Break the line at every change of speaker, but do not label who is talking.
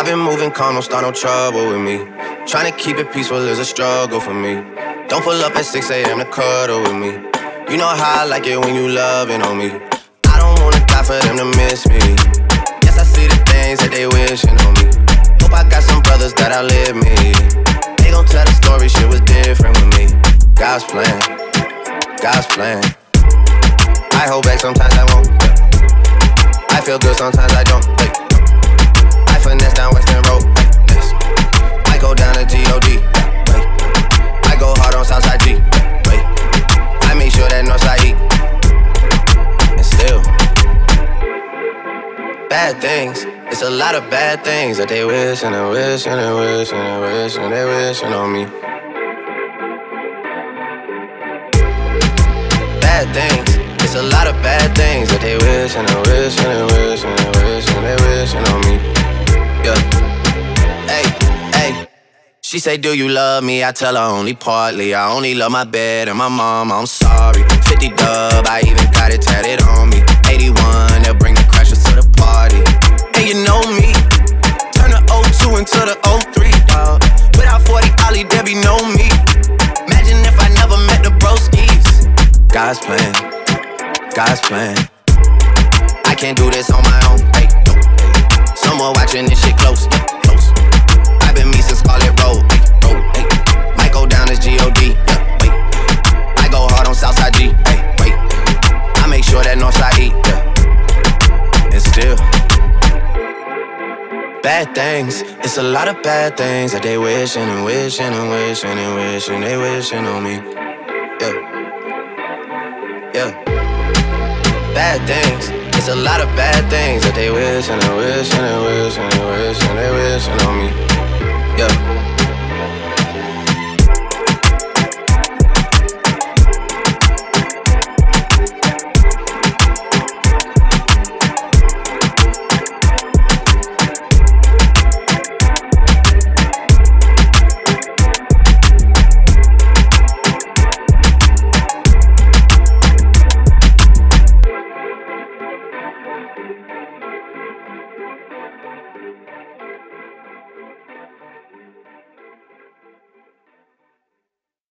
I've been moving calm, don't start no trouble with me. Trying to keep it peaceful is a struggle for me. Don't pull up at 6 a.m. to cuddle with me. You know how I like it when you loving on me. I don't wanna die for them to miss me. Yes, I see the things that they wishing on me. Hope I got some brothers that outlive me. They gon' tell the story, shit was different with me. God's plan, God's plan. I hold back, sometimes I won't. I feel good, sometimes I don't. I finesse down Western Road. I go down to G.O.D. I go hard on Southside G. I make sure that Northside E. And still, bad things. It's a lot of bad things that they wish and they wish and they wish and they wish and they wishing on me. Bad things. It's a lot of bad things that they wish and they wish and they wish and they wish and they wishing on me. Yeah. Hey, hey. She say, do you love me? I tell her only partly. I only love my bed and my mom, I'm sorry. 50 dub, I even got it tatted on me. 81, they'll bring the crashers to the party. And you know me, turn the 02 into the 03, dawg. Without 40 Ollie, there be no me. Imagine if I never met the broskies. God's plan, God's plan. I can't do this on my own, hey, no, hey. Someone watching this shit close, close. I've been me since Scarlet Road, hey. Might go down as G.O.D., yeah, wait. I go hard on Southside G, hey, wait. I make sure that Northside E, yeah. And still, bad things. It's a lot of bad things that they wishing and wishing and wishing and wishing. They wishing on me, yeah. Yeah, bad things. It's a lot of bad things that they wish and they wish and they wish and they wish and they wishing on me.